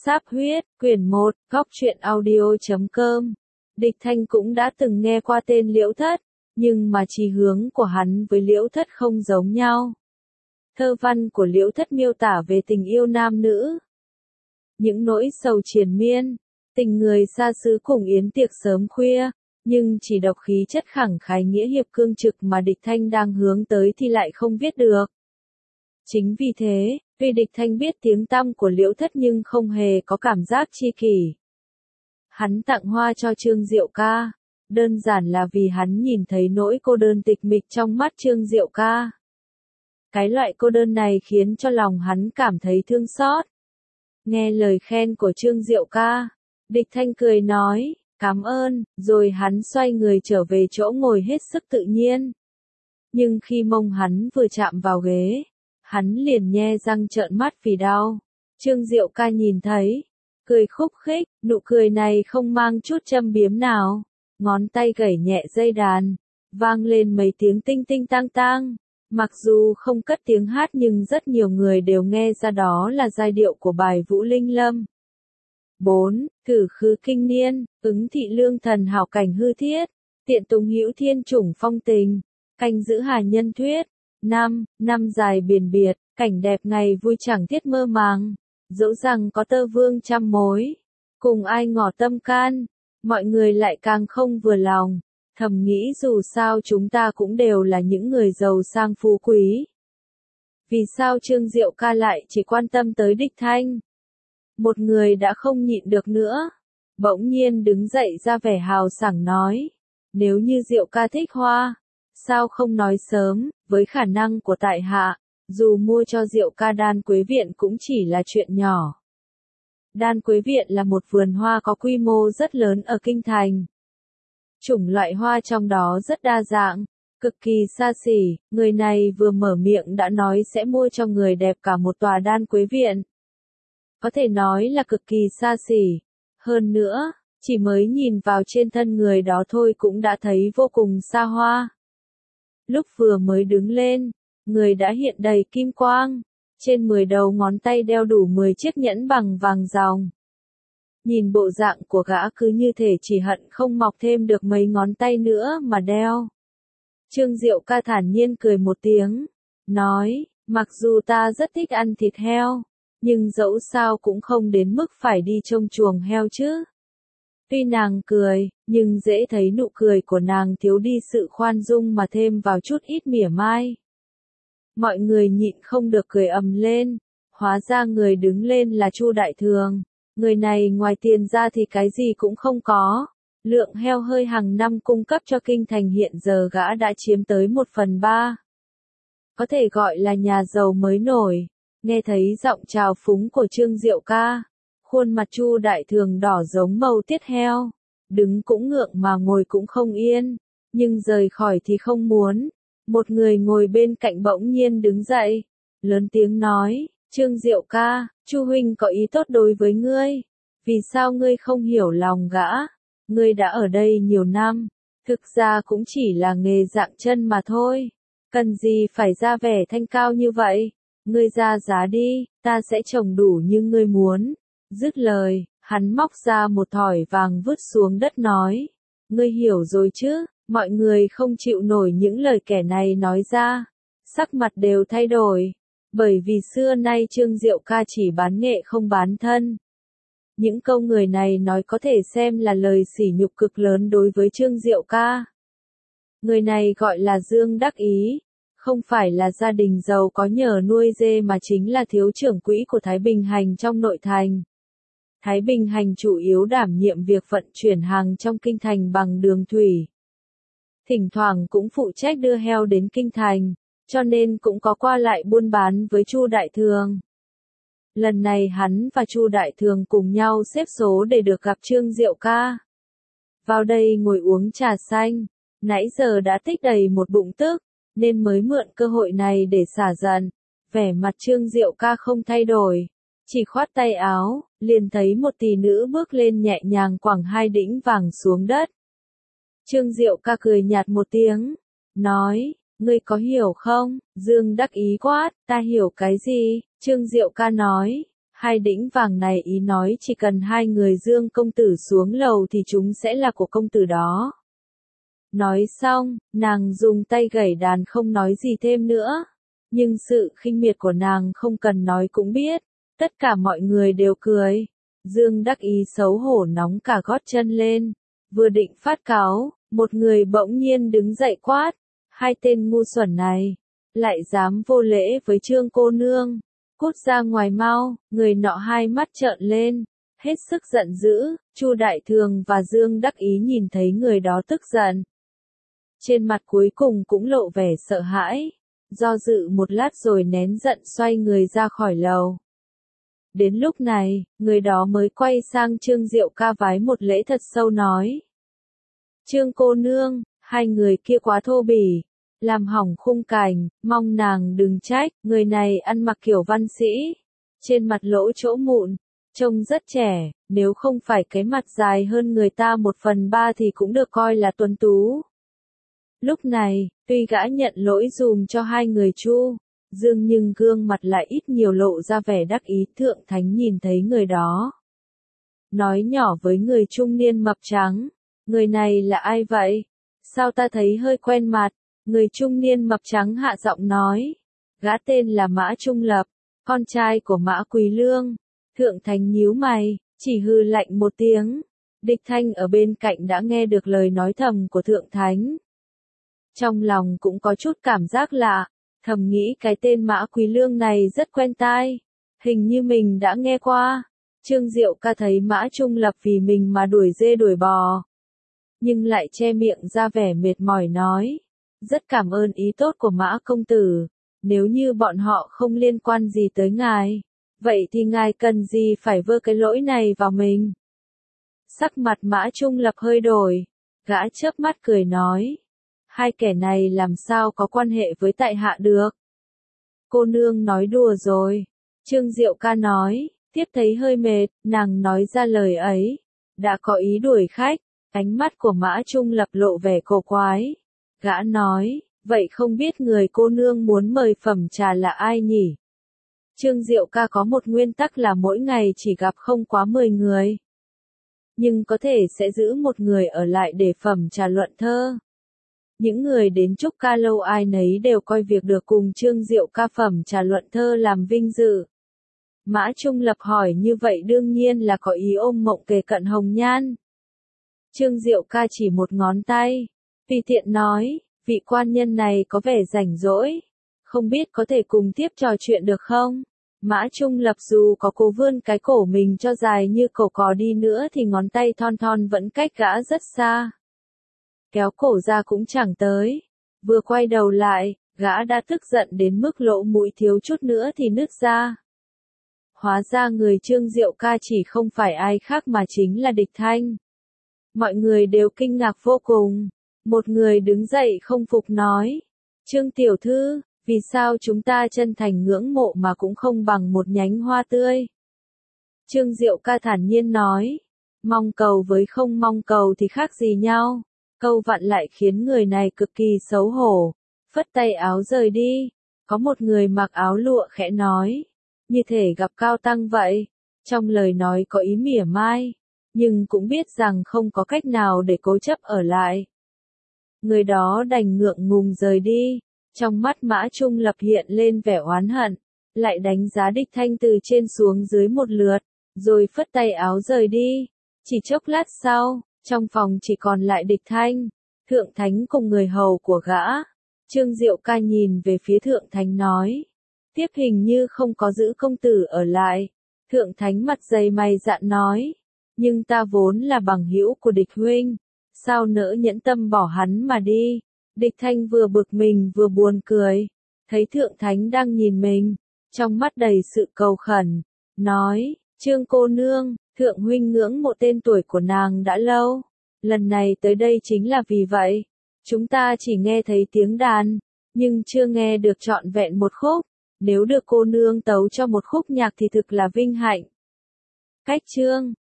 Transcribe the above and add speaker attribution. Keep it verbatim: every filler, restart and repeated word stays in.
Speaker 1: Sáp huyết, quyển một, góc truyện audio chấm com. Địch Thanh cũng đã từng nghe qua tên Liễu Thất, nhưng mà chí hướng của hắn với Liễu Thất không giống nhau. Thơ văn của Liễu Thất miêu tả về tình yêu nam nữ, những nỗi sầu triền miên, tình người xa xứ cùng yến tiệc sớm khuya, nhưng chỉ độc khí chất khẳng khái nghĩa hiệp cương trực mà Địch Thanh đang hướng tới thì lại không viết được. Chính vì thế, tuy Địch Thanh biết tiếng tăm của Liễu Thất nhưng không hề có cảm giác chi kỷ. Hắn tặng hoa cho Trương Diệu Ca, đơn giản là vì hắn nhìn thấy nỗi cô đơn tịch mịch trong mắt Trương Diệu Ca. Cái loại cô đơn này khiến cho lòng hắn cảm thấy thương xót. Nghe lời khen của Trương Diệu Ca, Địch Thanh cười nói, cảm ơn, rồi hắn xoay người trở về chỗ ngồi hết sức tự nhiên. Nhưng khi mông hắn vừa chạm vào ghế, hắn liền nhe răng trợn mắt vì đau. Trương Diệu Ca nhìn thấy, cười khúc khích, nụ cười này không mang chút châm biếm nào. Ngón tay gảy nhẹ dây đàn, vang lên mấy tiếng tinh tinh tang tang. Mặc dù không cất tiếng hát nhưng rất nhiều người đều nghe ra đó là giai điệu của bài Vũ Linh Lâm. bốn. Cử khứ kinh niên, ứng thị lương thần hảo cảnh hư thiết, tiện tùng hữu thiên chủng phong tình, canh giữ hà nhân thuyết. năm. Năm dài biển biệt, cảnh đẹp ngày vui chẳng thiết mơ màng, dẫu rằng có tơ vương trăm mối, cùng ai ngỏ tâm can, mọi người lại càng không vừa lòng, thầm nghĩ dù sao chúng ta cũng đều là những người giàu sang phú quý. Vì sao Trương Diệu Ca lại chỉ quan tâm tới Địch Thanh? Một người đã không nhịn được nữa, bỗng nhiên đứng dậy ra vẻ hào sảng nói, nếu như Diệu Ca thích hoa, sao không nói sớm, với khả năng của tại hạ, dù mua cho Diệu Ca Đan Quế Viện cũng chỉ là chuyện nhỏ. Đan Quế Viện là một vườn hoa có quy mô rất lớn ở Kinh Thành. Chủng loại hoa trong đó rất đa dạng, cực kỳ xa xỉ, người này vừa mở miệng đã nói sẽ mua cho người đẹp cả một tòa Đan Quế Viện. Có thể nói là cực kỳ xa xỉ. Hơn nữa, chỉ mới nhìn vào trên thân người đó thôi cũng đã thấy vô cùng xa hoa. Lúc vừa mới đứng lên, người đã hiện đầy kim quang, trên mười đầu ngón tay đeo đủ mười chiếc nhẫn bằng vàng ròng. Nhìn bộ dạng của gã cứ như thể chỉ hận không mọc thêm được mấy ngón tay nữa mà đeo. Trương Diệu Ca thản nhiên cười một tiếng, nói, mặc dù ta rất thích ăn thịt heo, nhưng dẫu sao cũng không đến mức phải đi trông chuồng heo chứ. Tuy nàng cười, nhưng dễ thấy nụ cười của nàng thiếu đi sự khoan dung mà thêm vào chút ít mỉa mai. Mọi người nhịn không được cười ầm lên, hóa ra người đứng lên là Chu Đại Thường. Người này ngoài tiền ra thì cái gì cũng không có. Lượng heo hơi hàng năm cung cấp cho Kinh Thành hiện giờ gã đã chiếm tới một phần ba. Có thể gọi là nhà giàu mới nổi. Nghe thấy giọng trào phúng của Trương Diệu Ca, khuôn mặt Chu Đại Thường đỏ giống màu tiết heo. Đứng cũng ngượng mà ngồi cũng không yên, nhưng rời khỏi thì không muốn. Một người ngồi bên cạnh bỗng nhiên đứng dậy, lớn tiếng nói, Trương Diệu Ca, Chu huynh có ý tốt đối với ngươi, vì sao ngươi không hiểu lòng gã? Ngươi đã ở đây nhiều năm, thực ra cũng chỉ là nghề dạng chân mà thôi, cần gì phải ra vẻ thanh cao như vậy? Ngươi ra giá đi, ta sẽ trồng đủ như ngươi muốn. Dứt lời, hắn móc ra một thỏi vàng vứt xuống đất nói, ngươi hiểu rồi chứ? Mọi người không chịu nổi những lời kẻ này nói ra, sắc mặt đều thay đổi, bởi vì xưa nay Trương Diệu Ca chỉ bán nghệ không bán thân. Những câu người này nói có thể xem là lời sỉ nhục cực lớn đối với Trương Diệu Ca. Người này gọi là Dương Đắc Ý, không phải là gia đình giàu có nhờ nuôi dê mà chính là thiếu trưởng quỹ của Thái Bình Hành trong nội thành. Thái Bình Hành chủ yếu đảm nhiệm việc vận chuyển hàng trong Kinh Thành bằng đường thủy. Thỉnh thoảng cũng phụ trách đưa heo đến Kinh Thành, cho nên cũng có qua lại buôn bán với Chu Đại Thường. Lần này hắn và Chu Đại Thường cùng nhau xếp số để được gặp Trương Diệu Ca. Vào đây ngồi uống trà xanh, nãy giờ đã tích đầy một bụng tức, nên mới mượn cơ hội này để xả giận. Vẻ mặt Trương Diệu Ca không thay đổi, chỉ khoát tay áo, liền thấy một tỷ nữ bước lên nhẹ nhàng quẳng hai đĩnh vàng xuống đất. Trương Diệu Ca cười nhạt một tiếng, nói, ngươi có hiểu không? Dương Đắc Ý quát, ta hiểu cái gì? Trương Diệu Ca nói, Hai đĩnh vàng này ý nói chỉ cần hai người Dương công tử xuống lầu thì chúng sẽ là của công tử đó. Nói xong, nàng dùng tay gảy đàn không nói gì thêm nữa. Nhưng sự khinh miệt của nàng không cần nói cũng biết. Tất cả mọi người đều cười. Dương đắc ý xấu hổ nóng cả gót chân lên. Vừa định phát cáo, một người bỗng nhiên đứng dậy quát. Hai tên ngu xuẩn này, lại dám vô lễ với Trương cô nương. Cút ra ngoài mau, người nọ hai mắt trợn lên. Hết sức giận dữ, Chu Đại Thường và Dương đắc ý nhìn thấy người đó tức giận. Trên mặt cuối cùng cũng lộ vẻ sợ hãi. Do dự một lát rồi nén giận xoay người ra khỏi lầu. Đến lúc này, người đó mới quay sang Trương Diệu Ca vái một lễ thật sâu nói. Trương cô nương, hai người kia quá thô bỉ, làm hỏng khung cảnh, mong nàng đừng trách, người này ăn mặc kiểu văn sĩ, trên mặt lỗ chỗ mụn, trông rất trẻ, nếu không phải cái mặt dài hơn người ta một phần ba thì cũng được coi là tuấn tú. Lúc này, tuy gã nhận lỗi dùm cho hai người Chu, Dương nhưng gương mặt lại ít nhiều lộ ra vẻ đắc ý. Thượng Thánh nhìn thấy người đó, nói nhỏ với người trung niên mập trắng, người này là ai vậy? Sao ta thấy hơi quen mặt? Người trung niên mập trắng hạ giọng nói, gã tên là Mã Trung Lập, con trai của Mã Quý Lương. Thượng Thánh nhíu mày, chỉ hừ lạnh một tiếng. Địch Thanh ở bên cạnh đã nghe được lời nói thầm của Thượng Thánh. Trong lòng cũng có chút cảm giác lạ, thầm nghĩ cái tên Mã Quý Lương này rất quen tai, hình như mình đã nghe qua. Trương Diệu Ca thấy Mã Trung Lập vì mình mà đuổi dê đuổi bò, nhưng lại che miệng ra vẻ mệt mỏi nói, rất cảm ơn ý tốt của Mã công tử, nếu như bọn họ không liên quan gì tới ngài, vậy thì ngài cần gì phải vơ cái lỗi này vào mình. Sắc mặt Mã Trung Lập hơi đổi, gã chớp mắt cười nói, hai kẻ này làm sao có quan hệ với tại hạ được. Cô nương nói đùa rồi, Trương Diệu Ca nói, tiếp thấy hơi mệt, nàng nói ra lời ấy, đã có ý đuổi khách. Ánh mắt của Mã Trung Lập lộ vẻ cổ quái. Gã nói, vậy không biết người cô nương muốn mời phẩm trà là ai nhỉ? Trương Diệu Ca có một nguyên tắc là mỗi ngày chỉ gặp không quá mười người. Nhưng có thể sẽ giữ một người ở lại để phẩm trà luận thơ. Những người đến chúc ca lâu ai nấy đều coi việc được cùng Trương Diệu Ca phẩm trà luận thơ làm vinh dự. Mã Trung Lập hỏi như vậy đương nhiên là có ý ôm mộng kề cận Hồng Nhan. Trương Diệu Ca chỉ một ngón tay, tùy tiện nói, vị quan nhân này có vẻ rảnh rỗi, không biết có thể cùng tiếp trò chuyện được không? Mã Trung Lập dù có cố vươn cái cổ mình cho dài như cổ cò đi nữa thì ngón tay thon thon vẫn cách gã rất xa. Kéo cổ ra cũng chẳng tới, vừa quay đầu lại, gã đã tức giận đến mức lỗ mũi thiếu chút nữa thì nứt ra. Hóa ra người Trương Diệu Ca chỉ không phải ai khác mà chính là Địch Thanh. Mọi người đều kinh ngạc vô cùng. Một người đứng dậy không phục nói. Trương tiểu thư, vì sao chúng ta chân thành ngưỡng mộ mà cũng không bằng một nhánh hoa tươi? Trương Diệu Ca thản nhiên nói. Mong cầu với không mong cầu thì khác gì nhau. Câu vặn lại khiến người này cực kỳ xấu hổ. Phất tay áo rời đi. Có một người mặc áo lụa khẽ nói. Như thể gặp cao tăng vậy. Trong lời nói có ý mỉa mai. Nhưng cũng biết rằng không có cách nào để cố chấp ở lại. Người đó đành ngượng ngùng rời đi, trong mắt Mã Trung Lập hiện lên vẻ oán hận, lại đánh giá Địch Thanh từ trên xuống dưới một lượt, rồi phất tay áo rời đi. Chỉ chốc lát sau, trong phòng chỉ còn lại Địch Thanh, Thượng Thánh cùng người hầu của gã. Trương Diệu Ca nhìn về phía Thượng Thánh nói, tiếp hình như không có giữ công tử ở lại. Thượng Thánh mặt dày mày dạn nói, nhưng ta vốn là bằng hữu của Địch huynh, sao nỡ nhẫn tâm bỏ hắn mà đi. Địch Thanh vừa bực mình vừa buồn cười, thấy Thượng Thánh đang nhìn mình, trong mắt đầy sự cầu khẩn, nói, Trương cô nương, Thượng huynh ngưỡng mộ tên tuổi của nàng đã lâu, lần này tới đây chính là vì vậy. Chúng ta chỉ nghe thấy tiếng đàn, nhưng chưa nghe được trọn vẹn một khúc, nếu được cô nương tấu cho một khúc nhạc thì thực là vinh hạnh. Cách chương